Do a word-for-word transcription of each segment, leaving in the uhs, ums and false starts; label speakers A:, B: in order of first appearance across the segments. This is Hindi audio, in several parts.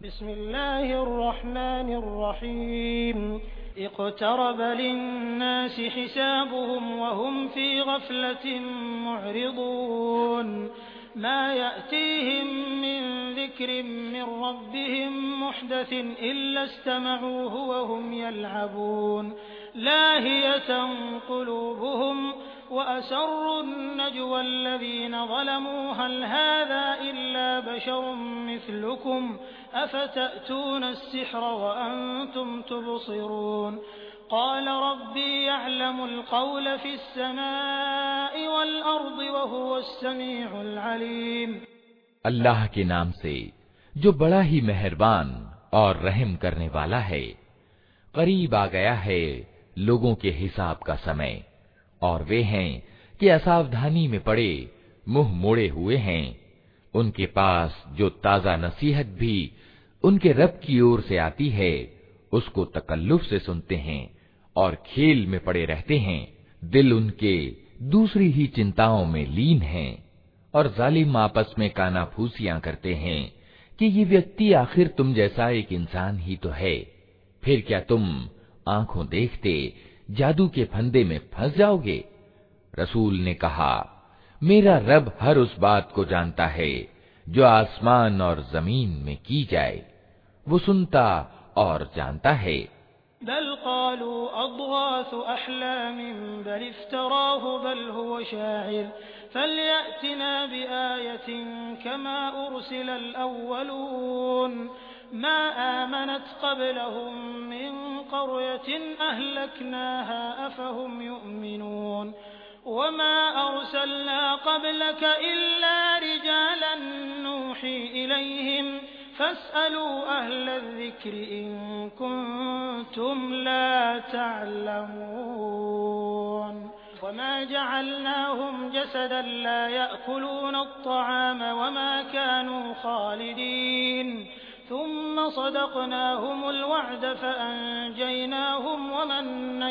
A: बिस्मिल्लाहिर्रहमानिर्रहीम इक़्तरब लिन्नासि हिसाबुहुम वहुम फ़ी ग़फ़लतिन मुअरिदून मा यअतीहिम मिन ज़िक्रिन मिन रब्बिहिम मुहदसिन इल्ला इस्तमऊहु वहुम यल्अबून लाहियतन क़ुलूबुहुम वअसर्रु النجوى الذين ظلموا هل هذا إلا بشر مثلكم أفتأتون السحر وأنتم تبصرون قال ربي يعلم القول في السماء والأرض وهو السميع العليم।
B: अल्लाह के नाम से जो बड़ा ही मेहरबान और रहम करने वाला है। करीब आ गया है लोगों के हिसाब का समय और वे हैं कि असावधानी में पड़े मुंह मोड़े हुए हैं। उनके पास जो ताजा नसीहत भी उनके रब की ओर से आती है उसको तकल्लुफ से सुनते हैं और खेल में पड़े रहते हैं। दिल उनके दूसरी ही चिंताओं में लीन हैं और जालिम आपस में कानाफूसियां करते हैं कि ये व्यक्ति आखिर तुम जैसा एक इंसान ही तो है। फिर क्या तुम आंखों देखते जादू के फंदे में फंस जाओगे। रसूल ने कहा, मेरा रब हर उस बात को जानता है जो आसमान और जमीन में की जाए, वो सुनता और जानता है।
A: बल क़ालू अज़ग़ासु अहलामिन बल इफ्तराहु बल हुव शाइर फलयअतिना बिआयतिन कमा उरसिलल अव्वलून मा आमनत क़ब्लहुम मिन क़रयतिन अहलकनाहा अफ़हुम युमिनून वमा अरसलना क़ब्लक इल्ला रिजालन नूही इलैहिम फस्अलू अहलल ज़िक्रि इन कुन्तुम ला तअलमून वमा जअलनाहुम जसदन ला यअकुलून अत्तआम वमा कानू खालिदीन ثم صدقناهم الوعد فأنجيناهم ومن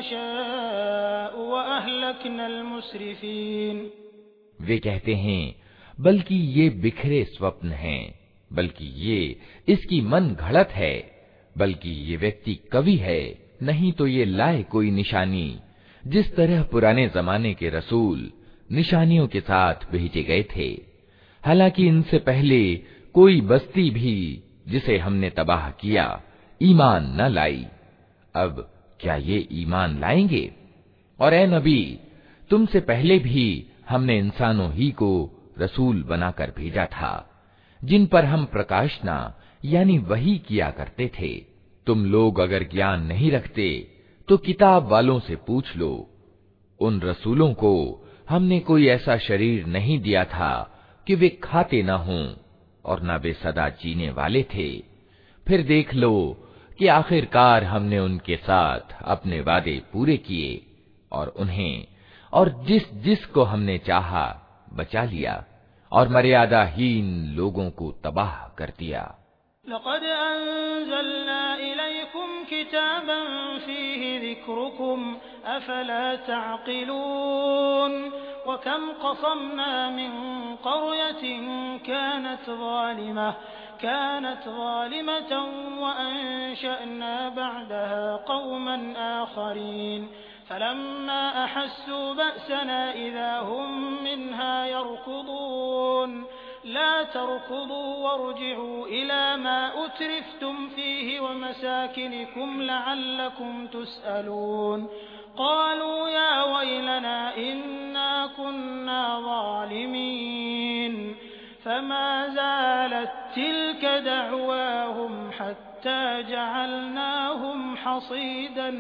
A: نشاء وأهلكنا المسرفين।
B: वे कहते हैं बल्कि ये बिखरे स्वप्न हैं, बल्कि ये इसकी मन घड़त है, बल्कि ये व्यक्ति कवि है, नहीं तो ये लाए कोई निशानी जिस तरह पुराने जमाने के रसूल निशानियों के साथ भेजे गए थे। हालांकि इनसे पहले कोई बस्ती भी जिसे हमने तबाह किया ईमान न लाई। अब क्या ये ईमान लाएंगे? और ए नबी, तुमसे पहले भी हमने इंसानों ही को रसूल बनाकर भेजा था जिन पर हम प्रकाशना यानी वही किया करते थे। तुम लोग अगर ज्ञान नहीं रखते तो किताब वालों से पूछ लो। उन रसूलों को हमने कोई ऐसा शरीर नहीं दिया था कि वे खाते न हों और न वे सदा जीने वाले थे। फिर देख लो कि आखिरकार हमने उनके साथ अपने वादे पूरे किए और उन्हें और जिस जिस को हमने चाहा बचा लिया और मर्यादाहीन लोगों को तबाह कर दिया।
A: लक़द अंज़लना इलैकुम किताबन फ़ीहि ज़िक्रुकुम अफ़ला तअक़िलून वकम क़समना मिन क़रयतिन कानत ज़ालिमह कानत ज़ालिमतन वअंशअना बअदहा क़ौमन आख़रीन फलम्मा अहस्सू बअसना इज़ा हुम मिन्हा यरकुदून ला तरकुदू वरजिऊ इला मा उतरिफ्तुम फ़ीहि वमसाकिनिकुम लअल्लकुम तुसअलून क़ालू या वैलना इन्ना कुन्ना ज़ालिमीन फमा ज़ालत तिल्क दअवाहुम हत्ता जअलनाहुम हसीदन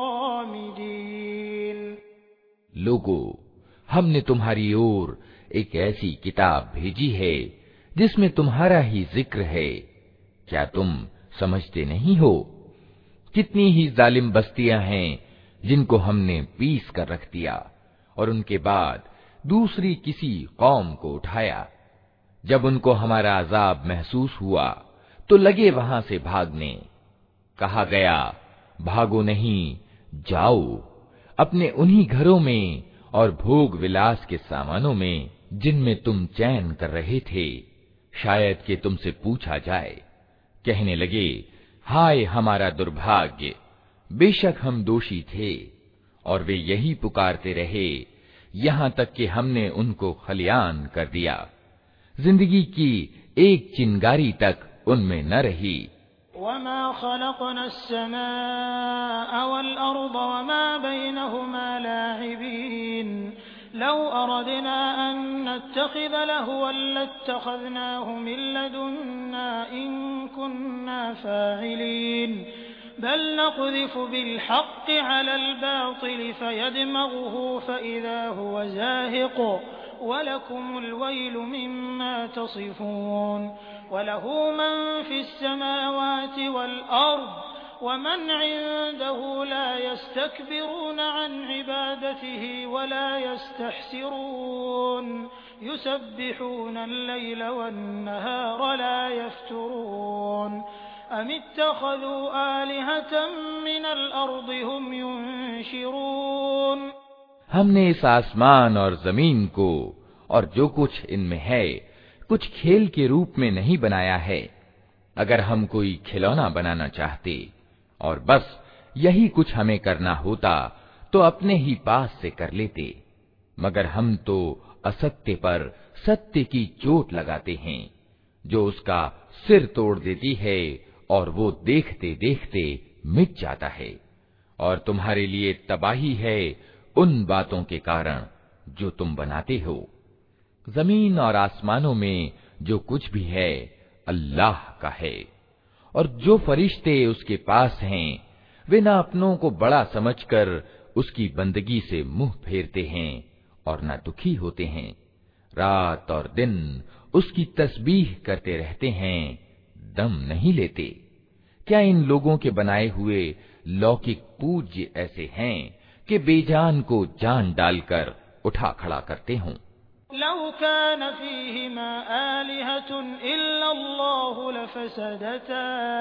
A: खामिदीन।
B: लोगो, हमने तुम्हारी ओर एक ऐसी किताब भेजी है जिसमें तुम्हारा ही जिक्र है। क्या तुम समझते नहीं हो? कितनी ही जालिम बस्तियां हैं जिनको हमने पीस कर रख दिया और उनके बाद दूसरी किसी कौम को उठाया। जब उनको हमारा अजाब महसूस हुआ तो लगे वहां से भागने। कहा गया, भागो नहीं, जाओ अपने उन्हीं घरों में और भोग विलास के सामानों में जिनमें तुम चैन कर रहे थे। शायद कि तुमसे पूछा जाए, कहने लगे, हाय हमारा दुर्भाग्य, बेशक हम दोषी थे। और वे यही पुकारते रहे यहाँ तक कि हमने उनको खलियान कर दिया। जिंदगी की एक चिंगारी तक उनमें न रही।
A: वमा खलक़ना अस्समाअ वल अर्द वमा बैनहुमा लाइबीन लौ अरदना अन नत्तखिज़ लहवन लत्तखज़नाहु मिन लदुन्ना इन कुन्ना फ़ाइलीन बल नक़्ज़िफ़ु बिल्हक़्क़ि अलल बातिल फ़यदमग़ुहु फ़इज़ा हुव ज़ाहिक़ वलकुमुल वैलु मिम्मा तसिफ़ून वलहु मन फ़िस्समावाति वल अर्द वमन इंदहु ला यस्तकबिरून अन इबादतिही वला यस्तहसिरून युसब्बिहूनल लैला वन्नहार ला यफ्तुरून अमित्तख़ज़ू आलिहतम मिनल अर्दि हुम युनशिरून।
B: हमने इस आसमान और जमीन को और जो कुछ इनमें है कुछ खेल के रूप में नहीं बनाया है। अगर हम कोई खिलौना बनाना चाहते और बस यही कुछ हमें करना होता तो अपने ही पास से कर लेते, मगर हम तो असत्य पर सत्य की चोट लगाते हैं जो उसका सिर तोड़ देती है और वो देखते देखते मिट जाता है। और तुम्हारे लिए तबाही है उन बातों के कारण जो तुम बनाते हो। जमीन और आसमानों में जो कुछ भी है अल्लाह का है, और जो फरिश्ते उसके पास हैं वे न अपनों को बड़ा समझकर उसकी बंदगी से मुंह फेरते हैं और न दुखी होते हैं। रात और दिन उसकी तस्बीह करते रहते हैं, दम नहीं लेते। क्या इन लोगों के बनाए हुए लौकिक पूज्य ऐसे हैं कि बेजान को जान डालकर उठा खड़ा करते हों?
A: लौ कान फ़ीहिमा आलिहतुन इल्लल्लाहु लफ़सदता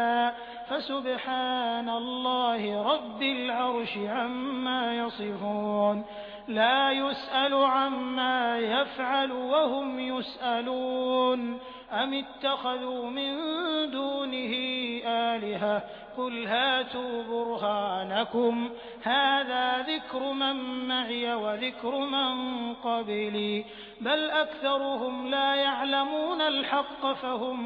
A: फ़सुब्हानल्लाहि रब्बिल अर्शि अम्मा यसिफ़ून ला युसअलु अम्मा यफ़अलु वहुम युसअलून अमित्तख़ज़ू मिन दूनिही आलिहा क़ुल हातू बुरहानकुम हाज़ा ज़िक्रु मन मअिय व ज़िक्रु मन क़ब्ली बल अक्सरुहुम ला यअलमूनल हक़्क़ फ़हुम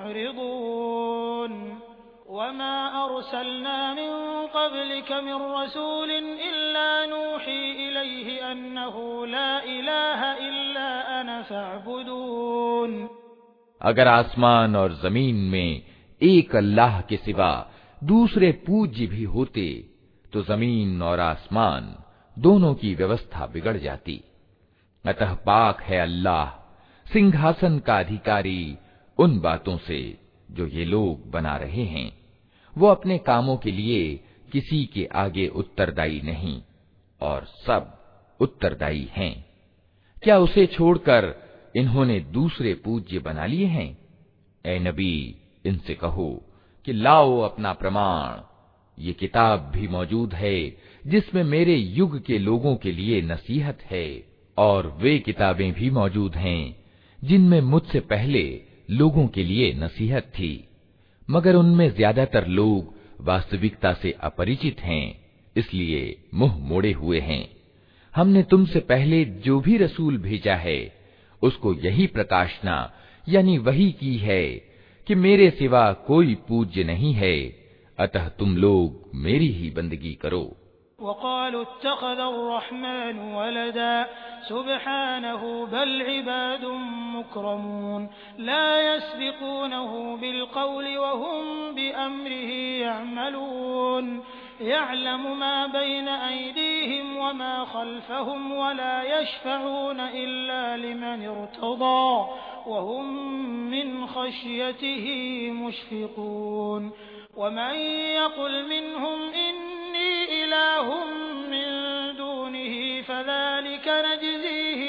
A: मुअरिज़ून वमा अरसलना मिन क़ब्लिक मिन रसूलिन इल्ला नूही इलैहि अन्नहु ला इलाहा इल्ला अना फ़अबुदून।
B: अगर आसमान और जमीन में एक अल्लाह के सिवा दूसरे पूज्य भी होते तो जमीन और आसमान दोनों की व्यवस्था बिगड़ जाती। अतः पाक है अल्लाह सिंहासन का अधिकारी उन बातों से जो ये लोग बना रहे हैं। वो अपने कामों के लिए किसी के आगे उत्तरदायी नहीं और सब उत्तरदायी हैं। क्या उसे छोड़कर इन्होंने दूसरे पूज्य बना लिए हैं? ए नबी, इनसे कहो कि लाओ अपना प्रमाण। ये किताब भी मौजूद है जिसमें मेरे युग के लोगों के लिए नसीहत है, और वे किताबें भी मौजूद हैं जिनमें मुझसे पहले लोगों के लिए नसीहत थी, मगर उनमें ज्यादातर लोग वास्तविकता से अपरिचित हैं, इसलिए मुंह मोड़े हुए हैं। हमने तुमसे पहले जो भी रसूल भेजा है उसको यही प्रकाशना यानी वही की है कि मेरे सिवा कोई पूज्य नहीं है, अतः तुम लोग मेरी ही बंदगी करो।
A: वक़ालू इत्तख़ज़र-रहमानु वलदा सुब्हानहु बल इबादुम मुक्रमून ला यस्बिक़ूनहु बिलक़ौलि वहुम बिअम्रिही यअमलून यअलमु मा बैन अयदीहिम वमा ख़ल्फ़हुम वला यशफ़ऊन इल्ला लिमन इर्तज़ा वहुम मिन ख़श्यतिही मुश्फ़िक़ून वमन यक़ुल मिनहुम इन्नी इलाहुम मिन दूनिही फ़ज़ालिक नजज़ीहि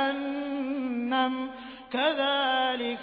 A: जहन्नम कज़ालिक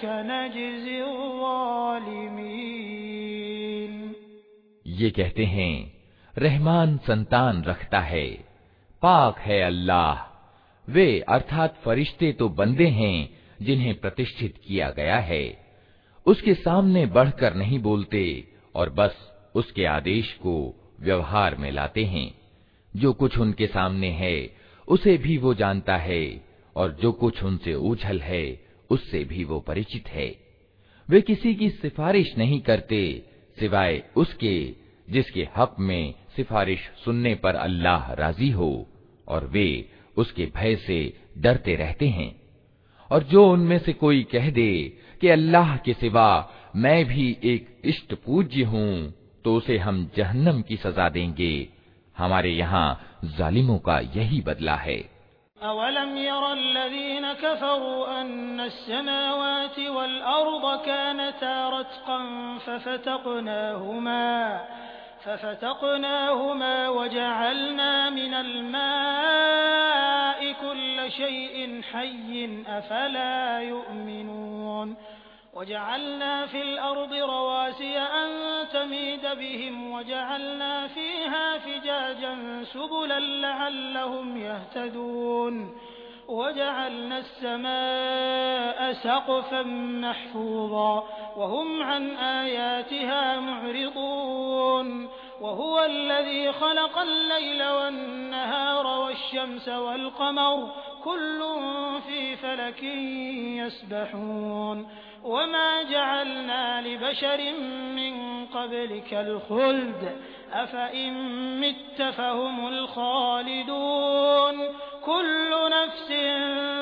A: नजज़िज़्ज़ालिमीन।
B: ये कहते हैं रहमान संतान रखता है, पाक है अल्लाह। वे अर्थात फरिश्ते तो बंदे हैं जिन्हें प्रतिष्ठित किया गया है, उसके सामने बढ़कर नहीं बोलते और बस उसके आदेश को व्यवहार में लाते हैं। जो कुछ उनके सामने है उसे भी वो जानता है और जो कुछ उनसे ओझल है उससे भी वो परिचित है। वे किसी की सिफारिश नहीं करते सिवाय उसके जिसके हक में सिफारिश सुनने पर अल्लाह राजी हो, और वे उसके भय से डरते रहते हैं। और जो उनमें से कोई कह दे कि अल्लाह के सिवा मैं भी एक इष्ट पूज्य हूँ, तो उसे हम जहन्नम की सजा देंगे। हमारे यहाँ जालिमों का यही बदला है।
A: अवलम यरल्लज़ीन कफ़रू अन्नस्समावाति वल अर्द कानता रत्क़न फफ़तक़नाहुमा फफ़तक़नाहुमा वजअलना मिनल माइ कुल्ल शैइन हय्यिन अफ़ला युमिनून वजअलना फिल अर्दि रवासिय अन तमीद बिहिम वजअलना फीहा फिजाजन सुबुलन लअल्लहुम यहतदून वजअलना अस्समाअ सक़फ़न महफूज़ा वहुम अन आयातिहा मुअरिदून वहुवल्लज़ी ख़लक़ल लैला वन्नहार वश्शम्स वल्क़मर कुल्लुन फ़ी फ़लकिन यस्बहून वमा जअलना लिबशरिन मिन क़ब्लिकल ख़ुल्द अफ़इन मित्त फ़हुमुल ख़ालिदून कुल्लु नफ़्सिन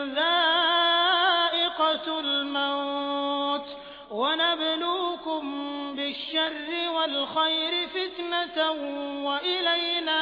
A: ज़ाइक़तुल मौत वनब्लूकुम बिश्शर्रि वल ख़ैरि फ़ितनतन व इलैना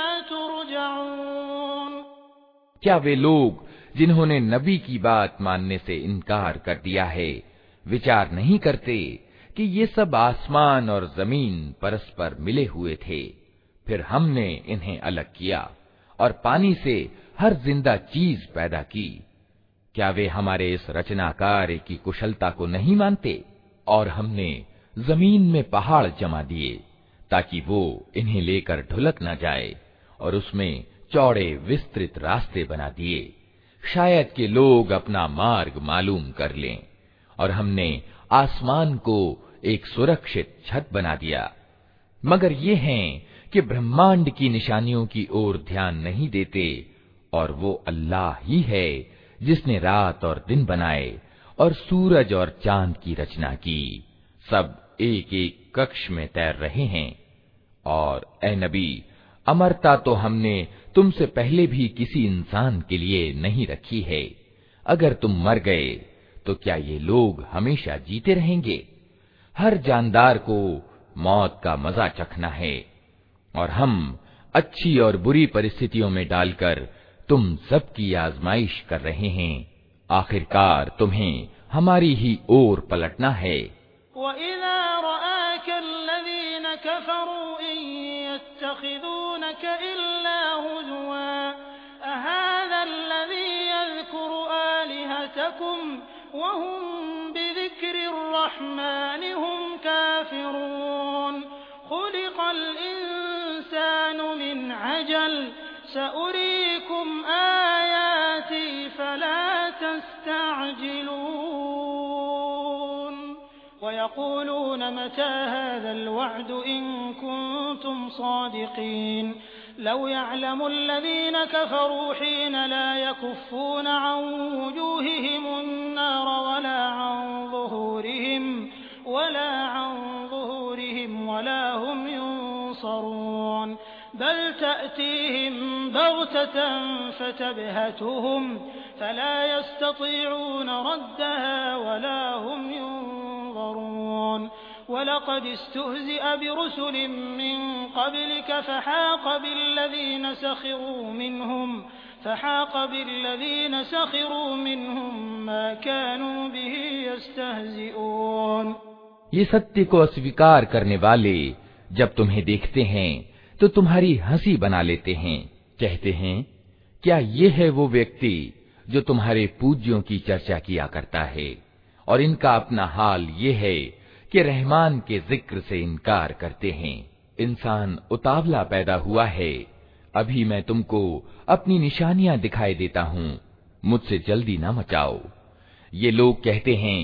A: तुरजऊन।
B: क्या वे लोग जिन्होंने नबी की बात मानने से इनकार कर दिया है विचार नहीं करते कि ये सब आसमान और जमीन परस्पर मिले हुए थे, फिर हमने इन्हें अलग किया और पानी से हर जिंदा चीज पैदा की। क्या वे हमारे इस रचनाकार की कुशलता को नहीं मानते? और हमने जमीन में पहाड़ जमा दिए ताकि वो इन्हें लेकर ढुलक न जाए, और उसमें चौड़े विस्तृत रास्ते बना दिए, शायद कि लोग अपना मार्ग मालूम कर लें। और हमने आसमान को एक सुरक्षित छत बना दिया, मगर ये हैं कि ब्रह्मांड की निशानियों की ओर ध्यान नहीं देते। और वो अल्लाह ही है जिसने रात और दिन बनाए और सूरज और चांद की रचना की, सब एक एक कक्ष में तैर रहे हैं। और ए नबी, अमरता तो हमने तुमसे पहले भी किसी इंसान के लिए नहीं रखी है। अगर तुम मर गए तो क्या ये लोग हमेशा जीते रहेंगे? हर जानदार को मौत का मजा चखना है, और हम अच्छी और बुरी परिस्थितियों में डालकर तुम सबकी आजमाइश कर रहे हैं। आखिरकार तुम्हें हमारी ही ओर पलटना है।
A: वइज़ा रआकल्लज़ीन कफ़रू इन यत्तखिज़ूनक इल्ला हुज़ुवा अहाज़ल्लज़ी यज़कुरु आलिहतकुम वहुम बिज़िक्रिर रहमानि हुम काफ़िरून खुलिक़ल इंसानु मिन अजल सउरीकुम आयाती फला तस्तअजिलून वयक़ूलून मता हाज़ल वअदु इन कुन्तुम सादिक़ीन लौ यअलमुल्लज़ीन कफ़रू हीन ला यकुफ़्फ़ून अन वुजूहिहिमुन नार वला अन ज़ुहूरिहिम वला अन ज़ुहूरिहिम वला हुम युनصرون बल तअतीहिम बग़ततन फतबहतहुम फला यस्ततीऊन रद्दहा वला हुम युनظरून वलक़द इस्तुहज़िअ बिरुसुलिम मिन क़ब्लिक फहाक़ बिल्लज़ीन सख़िरू मिनहुम फहाक़ बिल्लज़ीन सख़िरू मिनहुम मा कानू बिही यस्तहज़िऊन।
B: ये सत्य को अस्वीकार करने वाले जब तुम्हें देखते हैं तो तुम्हारी हंसी बना लेते हैं। कहते हैं, क्या ये है वो व्यक्ति जो तुम्हारे पूज्यों की चर्चा किया करता है? और इनका अपना हाल ये है कि रहमान के जिक्र से इनकार करते हैं। इंसान उतावला पैदा हुआ है, अभी मैं तुमको अपनी निशानियां दिखाई देता हूँ, मुझसे जल्दी ना मचाओ। ये लोग कहते हैं,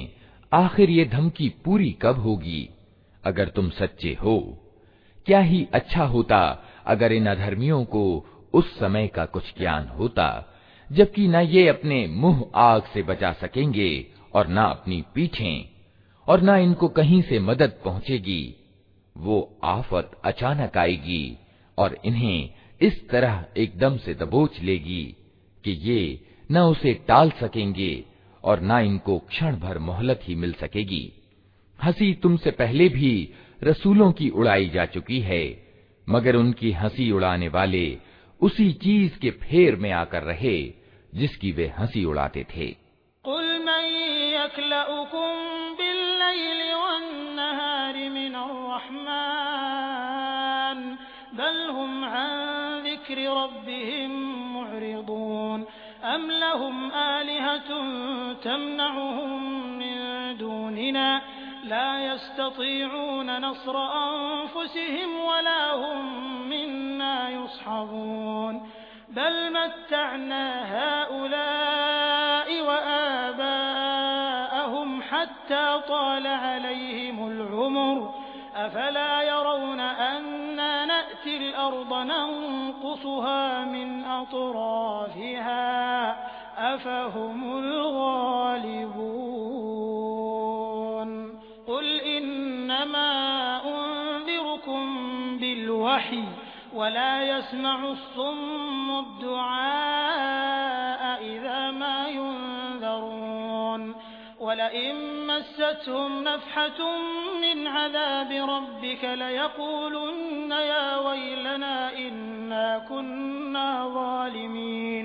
B: आखिर ये धमकी पूरी कब होगी अगर तुम सच्चे हो? क्या ही अच्छा होता अगर इन अधर्मियों को उस समय का कुछ ज्ञान होता, जबकि न ये अपने मुंह आग से बचा सकेंगे और न अपनी पीठें, और न इनको कहीं से मदद पहुंचेगी। वो आफत अचानक आएगी और इन्हें इस तरह एकदम से दबोच लेगी कि ये न उसे टाल सकेंगे और न इनको क्षण भर मोहलत ही मिल सकेगी। हंसी तुमसे पहले भी रसूलों की उड़ाई जा चुकी है, मगर उनकी हंसी उड़ाने वाले उसी चीज के फेर में आकर रहे जिसकी वे हंसी उड़ाते थे।
A: कुल मन यक्लउकुम बिल्लैलि वन्नहारि मिनर रहमान बल हुम अन ज़िक्रि रब्बिहिम मुअरिदून अम लहुम आलिहतुन तमनउहुम मिन दूनिना ला यस्ततीऊन नस्र अन्फुसिहिम वला हुम मिन्ना युस्हबून बल मत्तअना हाउलाइ व आबाअहुम हत्ता ताल अलैहिमुल उमर अफला यरौन अन्ना नअतिल अर्द नंकुसुहा मिन अतराफिहा अफहुमुल गालिबून कुल इन्नमा उन्ज़िरुकुम बिलवही वला यस्मउ अस्सुम्मु अद्दुआअ इज़ा मा युन्ज़रून वलइन मस्सतहुम नफ़हतुम मिन अज़ाबि रब्बिक लयक़ूलुन्न या वैलना इन्ना कुन्ना ज़ालिमीन।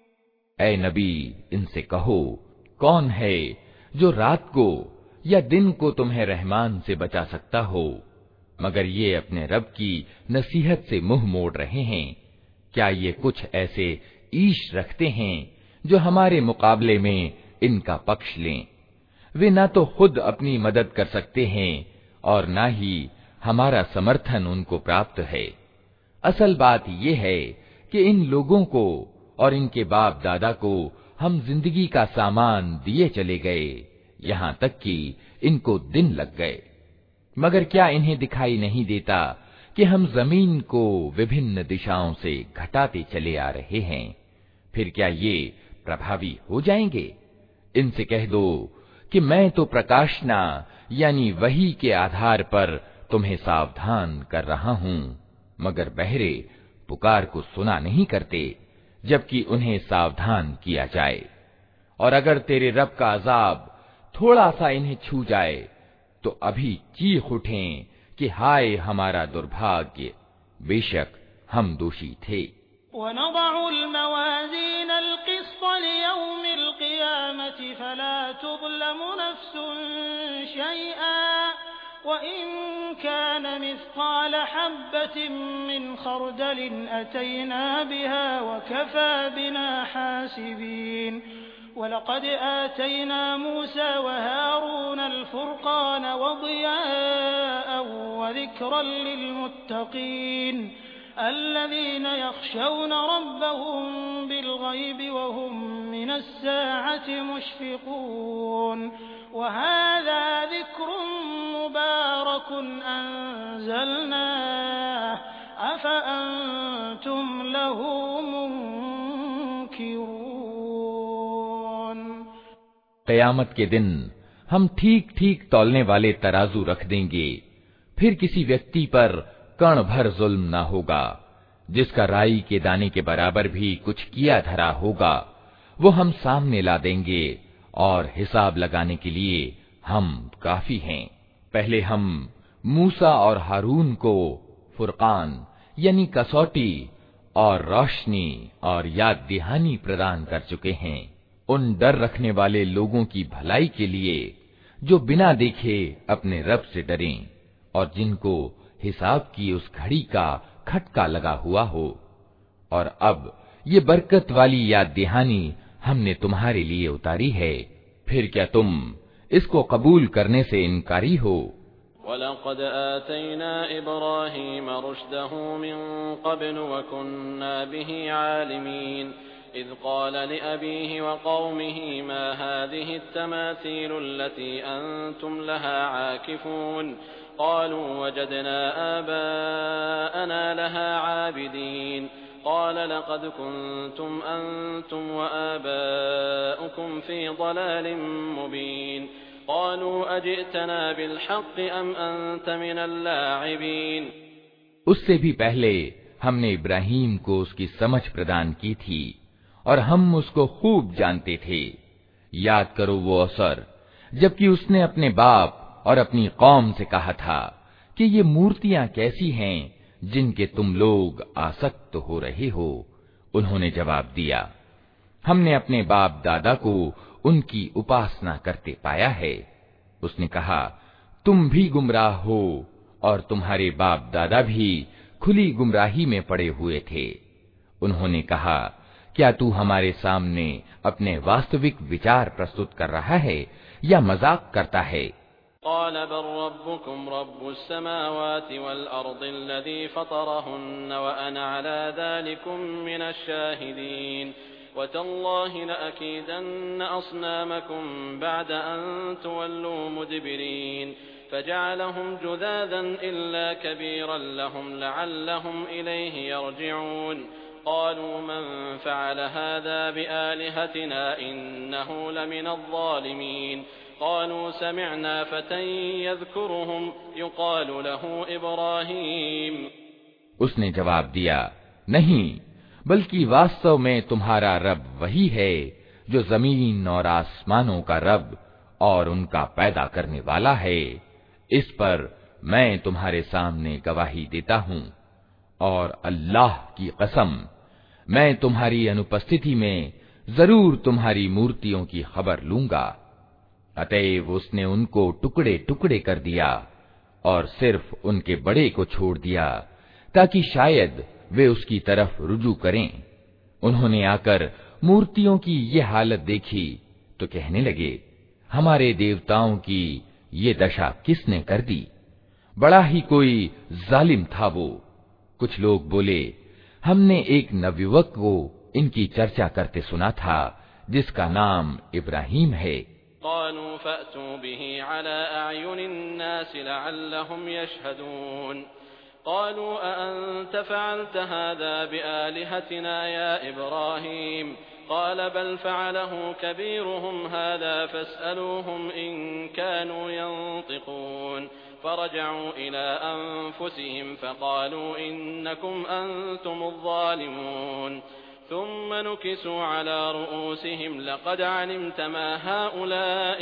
B: ऐ नबी, इनसे कहो, कौन है जो रात को या दिन को तुम्हें रहमान से बचा सकता हो, मगर ये अपने रब की नसीहत से मुंह मोड़ रहे हैं। क्या ये कुछ ऐसे ईश रखते हैं जो हमारे मुकाबले में इनका पक्ष लें? वे ना तो खुद अपनी मदद कर सकते हैं और ना ही हमारा समर्थन उनको प्राप्त है। असल बात ये है कि इन लोगों को और इनके बाप दादा को हम जिंदगी का सामान दिए चले गए, यहाँ तक कि इनको दिन लग गए, मगर क्या इन्हें दिखाई नहीं देता कि हम जमीन को विभिन्न दिशाओं से घटाते चले आ रहे हैं? फिर क्या ये प्रभावी हो जाएंगे? इनसे कह दो कि मैं तो प्रकाशना यानी वही के आधार पर तुम्हें सावधान कर रहा हूँ, मगर बहरे पुकार को सुना नहीं करते जबकि उन्हें सावधान किया जाए। और अगर तेरे रब का अजाब थोड़ा सा इन्हें छू जाए तो अभी चीख उठें कि हाय हमारा दुर्भाग्य, बेशक हम दोषी थे।
A: वनज़अुल मवाज़ीनल क़िस्त लियौमिल क़ियामति फला तुज़लमु नफ़्सुन शैअन व इन कान मिस्क़ाल हब्बतिन मिन ख़र्दलिन अतैना बिहा व कफ़ा बिना हासिबीन। वलक़द आतैना मूसा व हारून अल-फ़ुरक़ान व ज़ियाअन व ज़िक्रन लिलमुत्तक़ीन الذين يخشون ربهم بالغيب وهم من الساعة مشفقون وهذا ذكر مبارك أنزلناه أفأنتم له منكرون।
B: क़यामत के दिन हम ठीक ठीक तौलने वाले तराजू रख देंगे, फिर किसी व्यक्ति पर कण भर जुल्म न होगा। जिसका राई के दाने के बराबर भी कुछ किया धरा होगा वो हम सामने ला देंगे और हिसाब लगाने के लिए हम काफी हैं। पहले हम मूसा और हारून को फुरकान यानी कसौटी और रोशनी और याद दहानी प्रदान कर चुके हैं, उन डर रखने वाले लोगों की भलाई के लिए जो बिना देखे अपने रब से डरें और जिनको हिसाब की उस घड़ी का खटका लगा हुआ हो। और अब ये बरकत वाली याद दहानी हमने तुम्हारे लिए उतारी है, फिर क्या तुम इसको कबूल करने से इनकारी हो?
C: वलक़द आतैना इब्राहीम रुश्दहू मिन क़ब्ल व कुन्ना बिही आलिमीन إذ قال لأبيه وقومه ما هذه التماثيل التي أنتم لها عاكفون قالوا وجدنا آباءنا لها عابدين قال لقد كنتم أنتم وآباؤكم في ضلال مبين قالوا أجئتنا بالحق أم أنت من اللاعبين।
B: उससे भी पहले हमने इब्राहीम को उसकी समझ प्रदान की थी और हम उसको खूब जानते थे। याद करो वो अवसर जबकि उसने अपने बाप और अपनी कौम से कहा था कि ये मूर्तियां कैसी हैं जिनके तुम लोग आसक्त हो रहे हो। उन्होंने जवाब दिया, हमने अपने बाप दादा को उनकी उपासना करते पाया है। उसने कहा, तुम भी गुमराह हो और तुम्हारे बाप दादा भी खुली गुमराही में पड़े हुए थे। उन्होंने कहा, क्या तू हमारे सामने अपने वास्तविक विचार प्रस्तुत कर रहा है या मजाक करता है।
C: قال بل ربكم رب السماوات والأرض الذي فطرهن وأنا على ذلكم من الشاهدين وتالله لأكيدن أصنامكم بعد أن تولوا مدبرين فجعلهم جذاذا إلا كبيرا لهم لعلهم إليه يرجعون قالوا من فعل هذا بآلهتنا إنه لمن الظالمين قالوا سمعنا فتى يذكرهم يقال له إبراهيम।
B: उसने जवाब दिया, नहीं, बल्कि वास्तव में तुम्हारा रब वही है जो जमीन और आसमानों का रब और उनका पैदा करने वाला है। इस पर मैं तुम्हारे सामने गवाही देता हूँ और अल्लाह की कसम, मैं तुम्हारी अनुपस्थिति में जरूर तुम्हारी मूर्तियों की खबर लूंगा। अतएव उसने उनको टुकड़े टुकड़े कर दिया और सिर्फ उनके बड़े को छोड़ दिया ताकि शायद वे उसकी तरफ रुजू करें। उन्होंने आकर मूर्तियों की ये हालत देखी तो कहने लगे, हमारे देवताओं की ये दशा किसने कर दी। बड़ा ही कोई जालिम था वो। कुछ लोग बोले, हमने एक नवयुवक को इनकी चर्चा करते सुना था जिसका नाम इब्राहीम है।
C: قالوا فأتوا به على أعين الناس لعلهم يشهدون قالوا أأنت فعلت هذا بآلهتنا يا إبراهيم قال بل فعله كبيرهم هذا فاسألوهم إن كانوا ينطقون فرجعوا إلى أنفسهم فقالوا إنكم أنتم الظالمون ثم نكسوا على رؤوسهم لقد علمت ما هؤلاء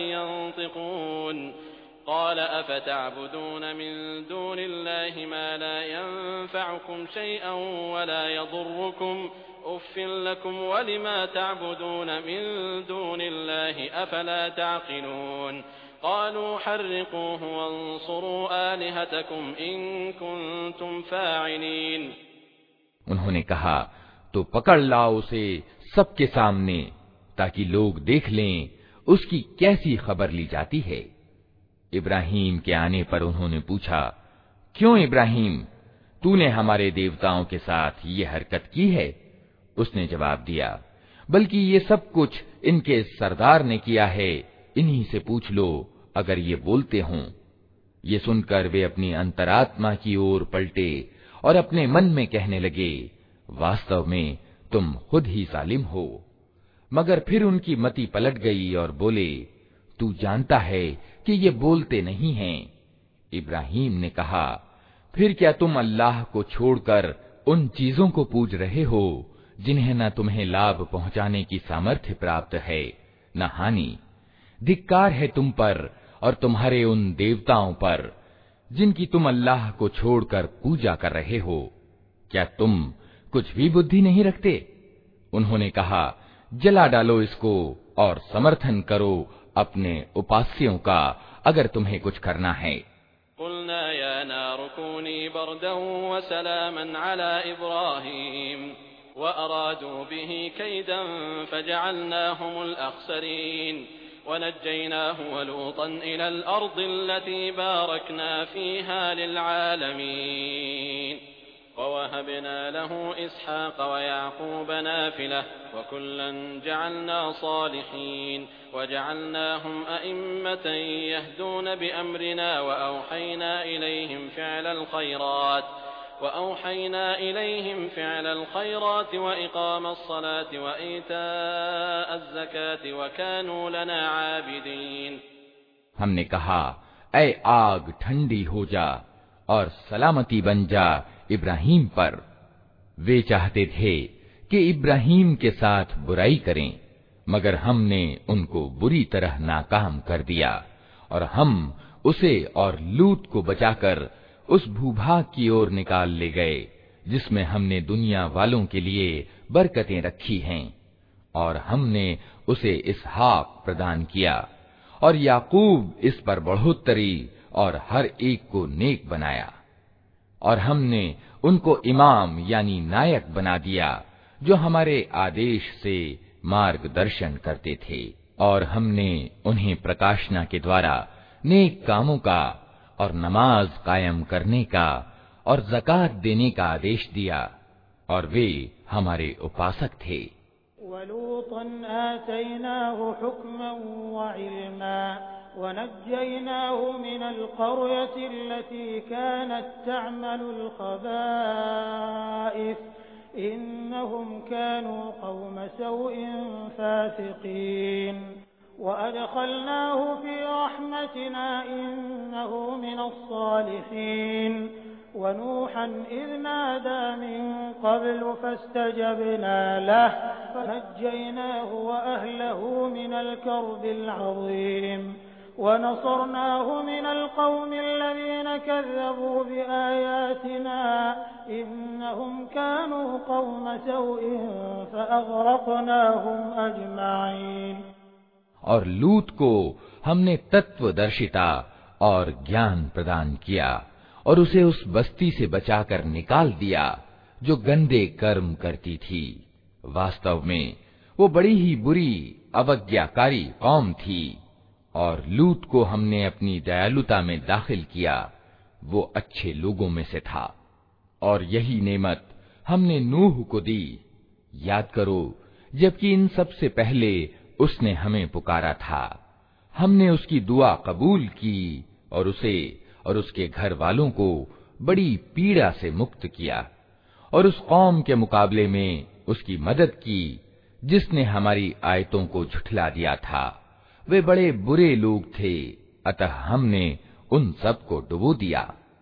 C: ينطقون قال أفتعبدون من دون الله ما لا ينفعكم شيئا ولا يضركم أف لكم ولما تعبدون من دون الله أفلا تعقلون قالوا حرقوه وانصروا آلهتكم إن كنتم فاعلين।
B: उन्होंने कहा, तो पकड़ लाओ उसे सबके सामने ताकि लोग देख लें उसकी कैसी खबर ली जाती है। इब्राहीम के आने पर उन्होंने पूछा, क्यों इब्राहीम, तूने हमारे देवताओं के साथ ये हरकत की है। उसने जवाब दिया, बल्कि ये सब कुछ इनके सरदार ने किया है, इन्हीं से पूछ लो अगर ये बोलते हों। ये सुनकर वे अपनी अंतरात्मा की ओर पलटे और अपने मन में कहने लगे, वास्तव में तुम खुद ही जालिम हो। मगर फिर उनकी मति पलट गई और बोले, तू जानता है कि ये बोलते नहीं हैं। इब्राहीम ने कहा, फिर क्या तुम अल्लाह को छोड़कर उन चीजों को पूज रहे हो जिन्हें न तुम्हें लाभ पहुंचाने की सामर्थ्य प्राप्त है न हानि। धिक्कार है तुम पर और तुम्हारे उन देवताओं पर जिनकी तुम अल्लाह को छोड़कर पूजा कर रहे हो। क्या तुम कुछ भी बुद्धि नहीं रखते। उन्होंने कहा, जला डालो इसको और समर्थन करो अपने उपास्यों का अगर तुम्हें कुछ करना है।
C: قلنا يا نار كوني بردا وسلاما على إبراهيم وأرادوا به كيدا فجعلناهم الأخسرين ونجيناه ولوطا إلى الأرض التي باركنا فيها للعالمين ववहबना लहू इसहाक़ व याक़ूब नाफ़िला व कुल्लन जअलना सालिहीन व जअलनाहुम अइम्मतन यहदून बिअम्रिना व औहयना इलैहिम फ़िअलल ख़ैरात व औहयना इलैहिम फ़िअलल ख़ैरात व इक़ामस सलात व ईताअज़ ज़कात व कानू लना आबिदीन।
B: हमने कहा, ऐ आग ठंडी हो जा और सलामती बन जा इब्राहीम पर। वे चाहते थे कि इब्राहीम के साथ बुराई करें, मगर हमने उनको बुरी तरह नाकाम कर दिया और हम उसे और लूत को बचाकर उस भूभाग की ओर निकाल ले गए जिसमें हमने दुनिया वालों के लिए बरकतें रखी हैं। और हमने उसे इसहाक प्रदान किया और याकूब इस पर बढ़ोत्तरी और हर एक को नेक बनाया। और हमने उनको इमाम यानी नायक बना दिया जो हमारे आदेश से मार्गदर्शन करते थे। और हमने उन्हें प्रकाशना के द्वारा नेक कामों का और नमाज कायम करने का और ज़कात देने का आदेश दिया और वे हमारे उपासक थे।
A: वलूतन आतैनाहु हुक्मन व इल्मा व नज्जयनाहु मिनल क़र्यति अल्लती कानत तअमलुल ख़बाइस इन्नहुम कानू क़ौम सौइन फ़ासिक़ीन व अदख़लनाहु फ़ी रहमतिना इन्नहु मिनस सालिहीन व नूहन इज़ नादा मिन क़ब्लु फ़स्तजबना लहु फ़नज्जयनाहु व अहलहु मिनल कर्बिल अज़ीम व नसरनाहु मिनल क़ौमिल लज़ीना कज़्ज़बू बिआयातिना इन्नहुम कानू क़ौम सौइन फ़अग़रक़नाहुम अजमईन।
B: और लूत को हमने तत्वदर्शिता और ज्ञान प्रदान किया और उसे उस बस्ती से बचाकर निकाल दिया जो गंदे कर्म करती थी। वास्तव में वो बड़ी ही बुरी अवज्ञाकारी कौम थी। और लूत को हमने अपनी दयालुता में दाखिल किया, वो अच्छे लोगों में से था। और यही नेमत हमने नूह को दी। याद करो जबकि इन सब से पहले उसने हमें पुकारा था, हमने उसकी दुआ कबूल की और उसे और उसके घर वालों को बड़ी पीड़ा से मुक्त किया और उस कौम के मुकाबले में उसकी मदद की जिसने हमारी आयतों को झुठला दिया था। वे बड़े बुरे लोग थे, अतः हमने उन सब को डुबो दिया।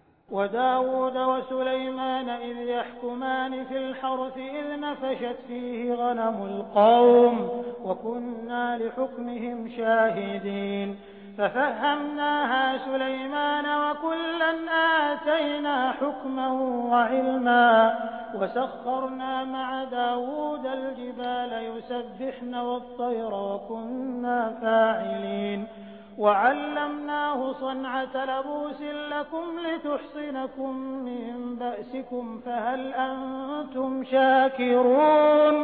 A: वदाऊद व सुलैमान इज़ यहकुमान फिल हर्थ इज़ नफशत फीहि गनमुल कौम व कुन्ना लिहुक्मिहिम शाहिदीन फफहमनाहा सुलैमान व कुल्लन आतैना हुक्मन व इल्मा व सख्खरना मअ दाऊद अल जिबाल युसब्बिहन वत-तयर व कुन्ना फाइलीन वअल्लमनाहु सनअत लबूसिन लकुम लितुहसिनकुम मिन बअसिकुम फहल अंतुम शाकिरून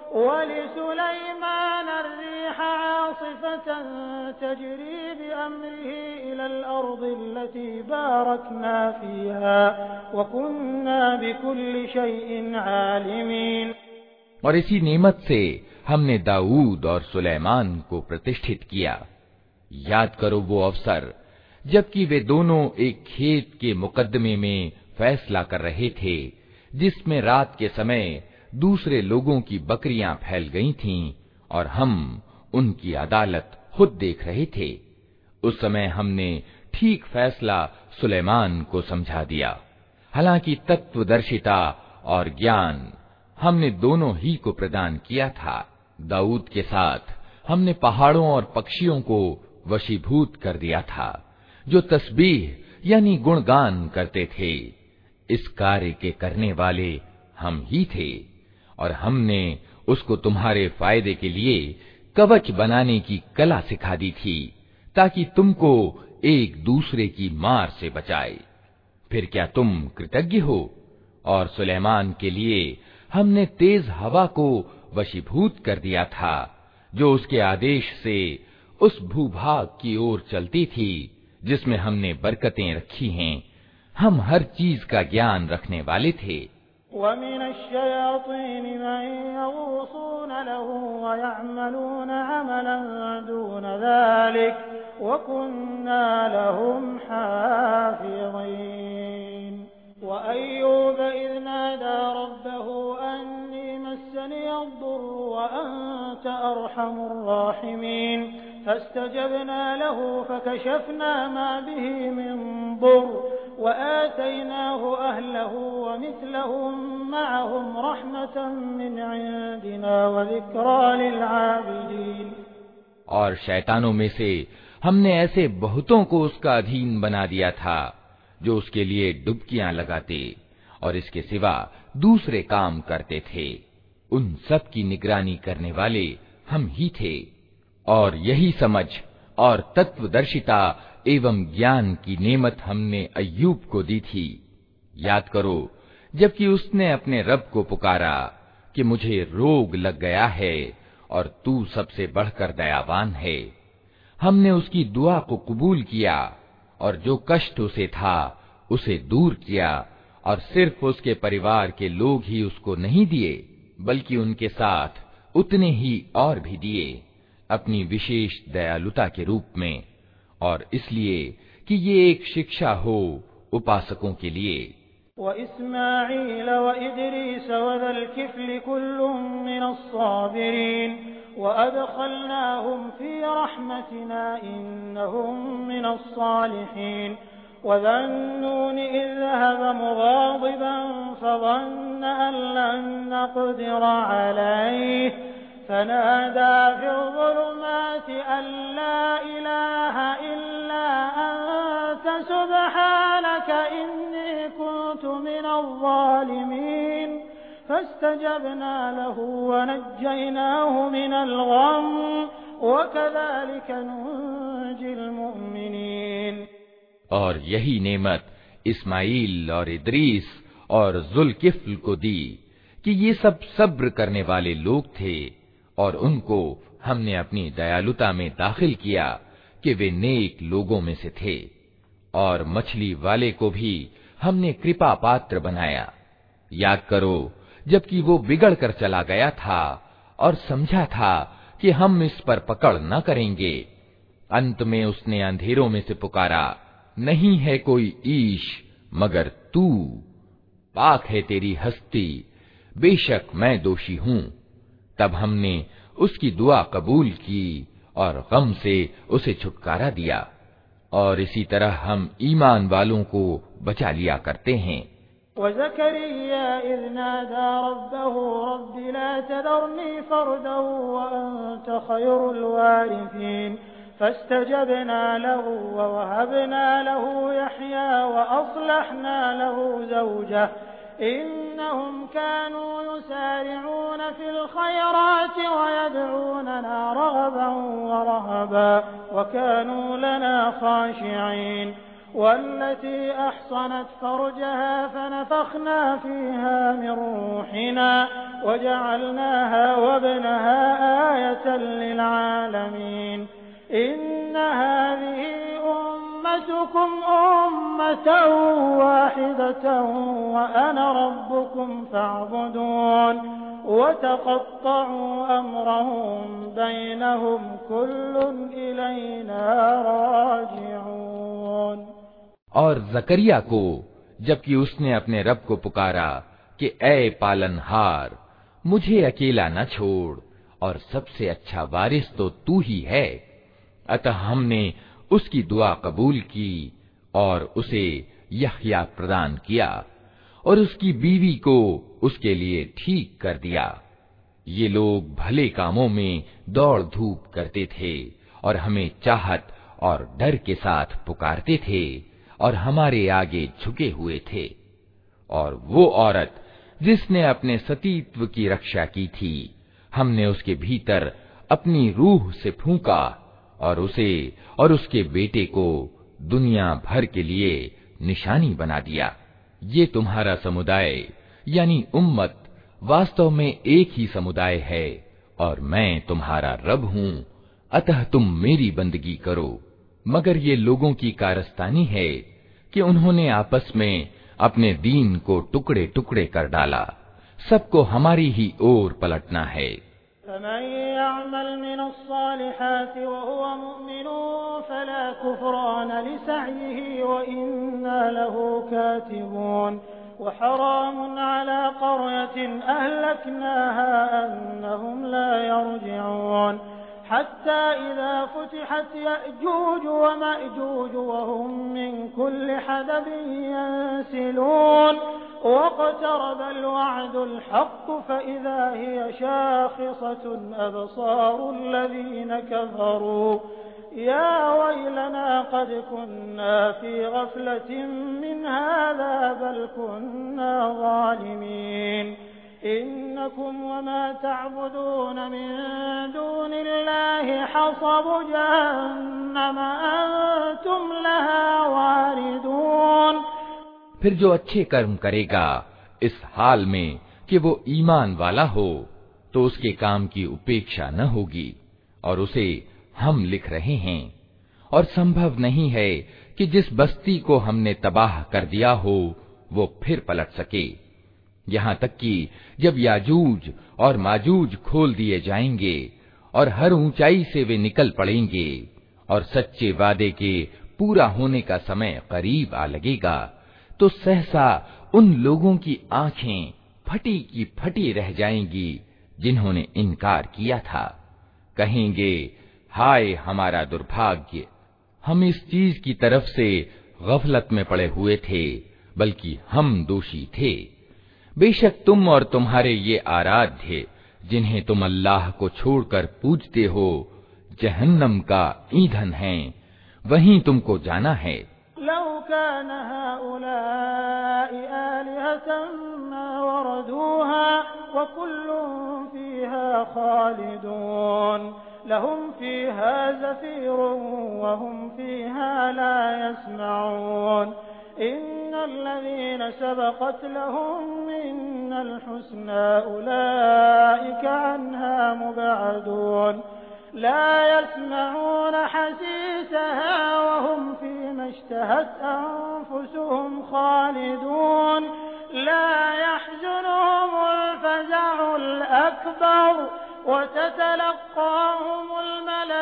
A: वलिसुलैमान अर्रीह आसिफतन तजरी बिअम्रिही इलल अर्दि अल्लती बारकना फीहा व कुन्ना बिकुल्लि शैइन आलिमीन।
B: और इसी नेमत से हमने दाऊद और सुलेमान को प्रतिष्ठित किया। याद करो वो अवसर जबकि वे दोनों एक खेत के मुकदमे में फैसला कर रहे थे जिसमें रात के समय दूसरे लोगों की बकरियां फैल गई थीं और हम उनकी अदालत खुद देख रहे थे। उस समय हमने ठीक फैसला सुलेमान को समझा दिया। हालांकि तत्वदर्शिता और ज्ञान हमने दोनों ही को प्रदान किया था। दाऊद के साथ हमने पहाड़ों और पक्षियों को वशीभूत कर दिया था जो तस्बीह यानी गुणगान करते थे। इस कार्य के करने वाले हम ही थे और हमने उसको तुम्हारे फायदे के लिए कवच बनाने की कला सिखा दी थी ताकि तुमको एक दूसरे की मार से बचाए। फिर क्या तुम कृतज्ञ हो? और सुलेमान के लिए हमने तेज हवा को वशीभूत कर दिया था जो उसके आदेश से उस भूभाग की ओर चलती थी जिसमें हमने बरकतें रखी हैं। हम हर चीज का ज्ञान रखने वाले थे।
A: वमिनश्शयातीन मन यगूसून लहू वयअमलून अमलन दून ज़ालिक वकुन्ना लहुम हाफ़िज़ीन। वअय्यूब इज़ नादा रब्बहू अन्नी मस्सनी अद्दुर्रु वअन्त अर्हमुर राहिमीन। फस्तजबना लहू फकशफना मा बिही मिन दुर्र वआतैनाहु अहलहु वमिस्लहुम मअहुम रहमतन मिन इंदिना वज़िक्रा लिलआबिदीन।
B: और शैतानों में से हमने ऐसे बहुतों को उसका अधीन बना दिया था जो उसके लिए डुबकियां लगाते और इसके सिवा दूसरे काम करते थे। उन सब की निगरानी करने वाले हम ही थे। और यही समझ और तत्वदर्शिता एवं ज्ञान की नेमत हमने अय्यूब को दी थी। याद करो जबकि उसने अपने रब को पुकारा कि मुझे रोग लग गया है और तू सबसे बढ़कर दयावान है। हमने उसकी दुआ को कबूल किया और जो कष्ट उसे था उसे दूर किया, और सिर्फ उसके परिवार के लोग ही उसको नहीं दिए बल्कि उनके साथ उतने ही और भी दिए अपनी विशेष दयालुता के रूप में, और इसलिए कि ये एक शिक्षा हो उपासकों के लिए।
A: व इस्माईल व इदरीस व ज़ल किफ़्ल कुल्लुम मिनस्साबिरीन व अदखलनाहुम फी रहमतिना इन्नहुम मिनस्सालिहीन। व ज़न्नून इज़ ज़हब मुग़ाज़िबन फ़ज़न्न अन लन नक़दिर अलैहि फनादा फ़िज़्ज़ुलुमाति अन ला इलाहा इल्ला अंत सुब्हानक इन्नी कुन्तु मिनज़्ज़ालिमीन। फस्तजबना लहू वनज्जयनाहु मिनल ग़म वकज़ालिक नुंजिल मुमिनीन।
B: और यही नेमत इस्माईल और इदरीस और ज़ुल्किफ्ल को दी कि ये सब सब्र करने वाले लोग थे, और उनको हमने अपनी दयालुता में दाखिल किया कि वे नेक लोगों में से थे। और मछली वाले को भी हमने कृपा पात्र बनाया। याद करो जबकि वो बिगड़ कर चला गया था और समझा था कि हम इस पर पकड़ न करेंगे। अंत में उसने अंधेरों में से पुकारा, नहीं है कोई ईश मगर तू, पाक है तेरी हस्ती, बेशक मैं दोषी हूं। तब हमने उसकी दुआ कबूल की और गम से उसे छुटकारा दिया, और इसी तरह हम ईमान वालों को बचा लिया करते हैं।
A: वज़करिया इज़ नादा रब्बहू रब्बि ला तज़रनी फ़र्दन वअन्त ख़ैरुल वारिसीन। फस्तजबना लहू ववहबना लहू यहया वअस्लहना लहू ज़ौजह इन्नहुम कानू युसारिऊन फिल ख़ैरात वयदऊनना रग़बन वरहबा वकानू लना ख़ाशिईन। वल्लती अहसनत फ़रजहा फनफ़ख़ना फ़ीहा मिन रूहिना वजअलनाहा वब्नहा आयतन लिलआलमीन। इन्न हाज़िही उम्मतुकुम उम्मतन वाहिदतन व अना रब्बुकुम फ़अबुदून। वतक़त्तअू अम्रहुम बैनहुम कुल्लुन इलैना राजिऊन।
B: और जकरिया को जबकि उसने अपने रब को पुकारा कि ऐ पालनहार, मुझे अकेला न छोड़, और सबसे अच्छा वारिस तो तू ही है। अतः हमने उसकी दुआ कबूल की और उसे यहया प्रदान किया और उसकी बीवी को उसके लिए ठीक कर दिया। ये लोग भले कामों में दौड़ धूप करते थे और हमें चाहत और डर के साथ पुकारते थे और हमारे आगे झुके हुए थे। और वो औरत जिसने अपने सतीत्व की रक्षा की थी, हमने उसके भीतर अपनी रूह से फूंका और उसे और उसके बेटे को दुनिया भर के लिए निशानी बना दिया। ये तुम्हारा समुदाय यानी उम्मत वास्तव में एक ही समुदाय है और मैं तुम्हारा रब हूं, अतः तुम मेरी बंदगी करो। मगर ये लोगों की कारस्तानी है कि उन्होंने आपस में अपने दीन को टुकड़े टुकड़े कर डाला। सबको हमारी ही ओर पलटना है।
A: फमन यअमल मिनस्सालिहाति वहुव मुमिनुन फला कुफ्रान लिसअयिहि व इन्ना लहू कातिबून वहरामुन अला क़र्यतिन अहलकनाहा अन्नहुम ला यरजिऊन हत्ता इज़ा फुतिहत यअजूज वमअजूज वहुम मिन कुल्लि हदबिन यंसिलून वक़्तरब अलवअदुल हक़्क़ फ़इज़ा हिय शाख़िसतुन अबसारुल्लज़ीन कफ़रू या वैलना क़द कुन्ना फ़ी ग़फ़लतिन मिन हाज़ा बल कुन्ना ज़ालिमीन इन्नकुम वमा तअबुदून मिन दूनिल्लाहि हसबु जहन्नम अंतुम लहा वारिदून।
B: फिर जो अच्छे कर्म करेगा इस हाल में कि वो ईमान वाला हो तो उसके काम की उपेक्षा न होगी और उसे हम लिख रहे हैं। और संभव नहीं है कि जिस बस्ती को हमने तबाह कर दिया हो वो फिर पलट सके, यहाँ तक कि जब याजूज और माजूज खोल दिए जाएंगे और हर ऊंचाई से वे निकल पड़ेंगे और सच्चे वादे के पूरा होने का समय करीब आ लगेगा, तो सहसा उन लोगों की आंखें फटी की फटी रह जाएंगी जिन्होंने इनकार किया था। कहेंगे, हाय हमारा दुर्भाग्य, हम इस चीज की तरफ से गफलत में पड़े हुए थे, बल्कि हम दोषी थे। बेशक तुम और तुम्हारे ये आराध्य जिन्हें तुम अल्लाह को छोड़कर पूजते हो जहन्नम का ईंधन हैं, वहीं तुमको जाना है।
A: लौ कान हाउलाई आलिहतन मा वरदूहा व कुल्लुन फीहा खालिदून लहुम फीहा ज़फ़ीरुन व हुम फीहा ला यस्मऊन इन्नल्लज़ीन सबक़त लहुम मिन्नल हुस्ना उलाइका अन्हा मुबअदून ला यस्मऊन हसीसहा व हुम फीमा इश्तहत अन्फुसुहुम खालिदून ला यहज़ुनुहुमुल फ़ज़अुल अकबर व ततलक़्क़ाहुमुल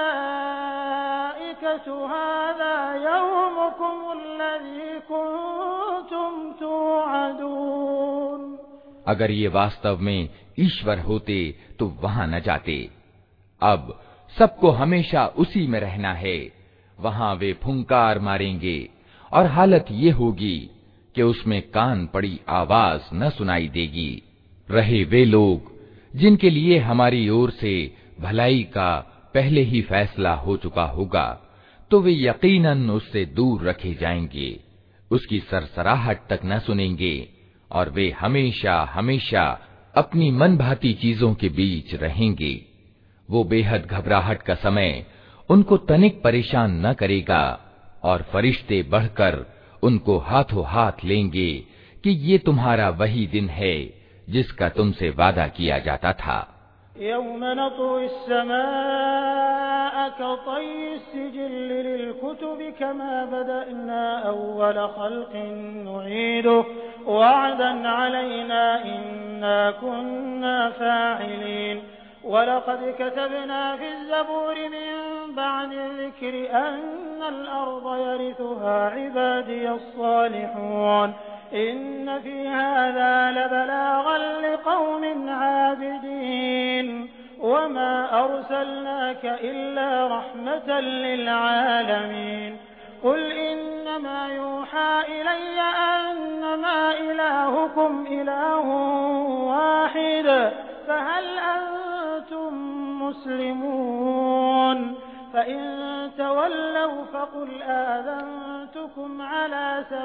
A: मलाइकतु हाज़ा यौमुकुमुल्लज़ी कुन्तुम तुअदून।
B: अगर ये वास्तव में ईश्वर होते तो वहां न जाते। अब सबको हमेशा उसी में रहना है। वहां वे फुंकार मारेंगे और हालत ये होगी कि उसमें कान पड़ी आवाज न सुनाई देगी। रहे वे लोग जिनके लिए हमारी ओर से भलाई का पहले ही फैसला हो चुका होगा, तो वे यकीनन उससे दूर रखे जाएंगे, उसकी सरसराहट तक न सुनेंगे और वे हमेशा हमेशा अपनी मनभाती चीजों के बीच रहेंगे। वो बेहद घबराहट का समय उनको तनिक परेशान न करेगा और फरिश्ते बढ़कर उनको हाथों हाथ लेंगे कि ये तुम्हारा वही दिन है जिसका तुमसे वादा किया जाता था।
A: यौम नतवी अस्समाअ कतय्यि सिजिल्लि लिलकुतुबि कमा बदअना अव्वल खल्क़िन नुईदुहु वअदन अलैना इन्ना कुन्ना फाइलीन वलक़द कतबना फ़िज़्ज़बूरि मिन बअदि ज़िक्रि अन्नल अर्ज़ यरिथुहा इबादियस सालिहून इन्न फ़ी हाज़ा लबलाग़न लिक़ौमिन आबिदीन वमा अर्सलनाक इल्ला रहमतन लिलआलमीन क़ुल इन्नमा यूहा इलय्या अन्नमा इलाहुकुम इलाहुन वाहिद फ़हल अंतुम मुस्लिमून फ़इन तवल्लव फ़क़ुल आज़नतुकुम अला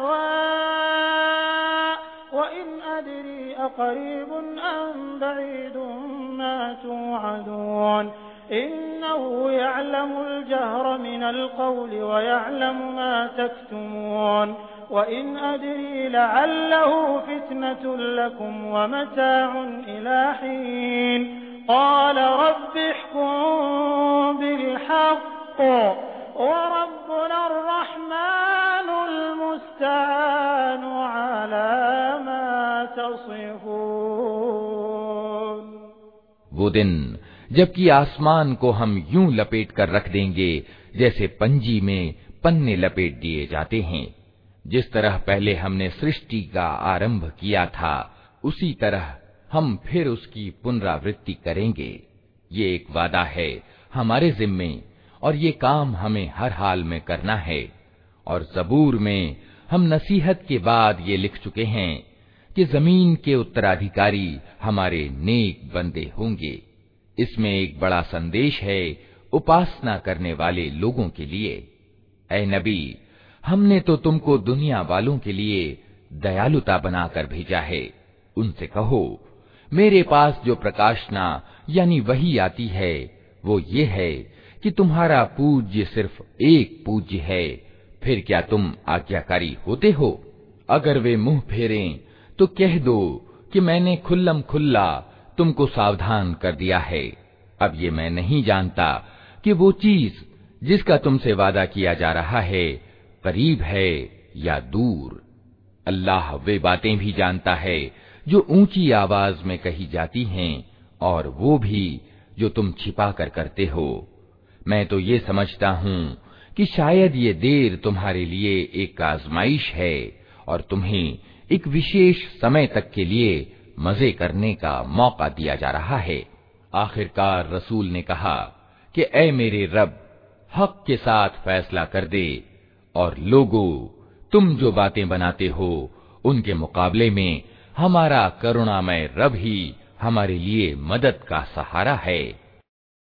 A: सवाअ वइन अदरी अक़रीबुन अम बईदुन मा तुअदून इन्नहु यअलमुल जहर मिनल क़ौलि व यअलमु मा तक्तुमून वइन अदरी लअल्लहु फ़ित्नतुन लकुम व मताउन इला हीन क़ाल रब्बि इह्कुम बिल्हक़्क़ व रब्बुना अर्रहमानुल मुस्तआनु अला तसिफून।
B: वो दिन जबकि आसमान को हम यूं लपेट कर रख देंगे जैसे पंजी में पन्ने लपेट दिए जाते हैं। जिस तरह पहले हमने सृष्टि का आरंभ किया था उसी तरह हम फिर उसकी पुनरावृत्ति करेंगे। ये एक वादा है हमारे जिम्मे और ये काम हमें हर हाल में करना है। और ज़बूर में हम नसीहत के बाद ये लिख चुके हैं कि जमीन के उत्तराधिकारी हमारे नेक बंदे होंगे। इसमें एक बड़ा संदेश है उपासना करने वाले लोगों के लिए। ऐ नबी, हमने तो तुमको दुनिया वालों के लिए दयालुता बनाकर भेजा है। उनसे कहो, मेरे पास जो प्रकाशना यानी वही आती है वो ये है कि तुम्हारा पूज्य सिर्फ एक पूज्य है। फिर क्या तुम आज्ञाकारी होते हो? अगर वे मुंह फेरें तो कह दो कि मैंने खुल्लम खुल्ला तुमको सावधान कर दिया है। अब ये मैं नहीं जानता कि वो चीज जिसका तुमसे वादा किया जा रहा है करीब है या दूर। अल्लाह वे बातें भी जानता है जो ऊंची आवाज में कही जाती हैं और वो भी जो तुम छिपा कर करते हो। मैं तो ये समझता हूँ कि शायद ये देर तुम्हारे लिए एक आजमाइश है और तुम्हें एक विशेष समय तक के लिए मजे करने का मौका दिया जा रहा है। आखिरकार रसूल ने कहा कि ऐ मेरे रब, हक के साथ फैसला कर दे और लोगों, तुम जो बातें बनाते हो उनके मुकाबले में हमारा करुणामय रब ही हमारे लिए मदद का सहारा है।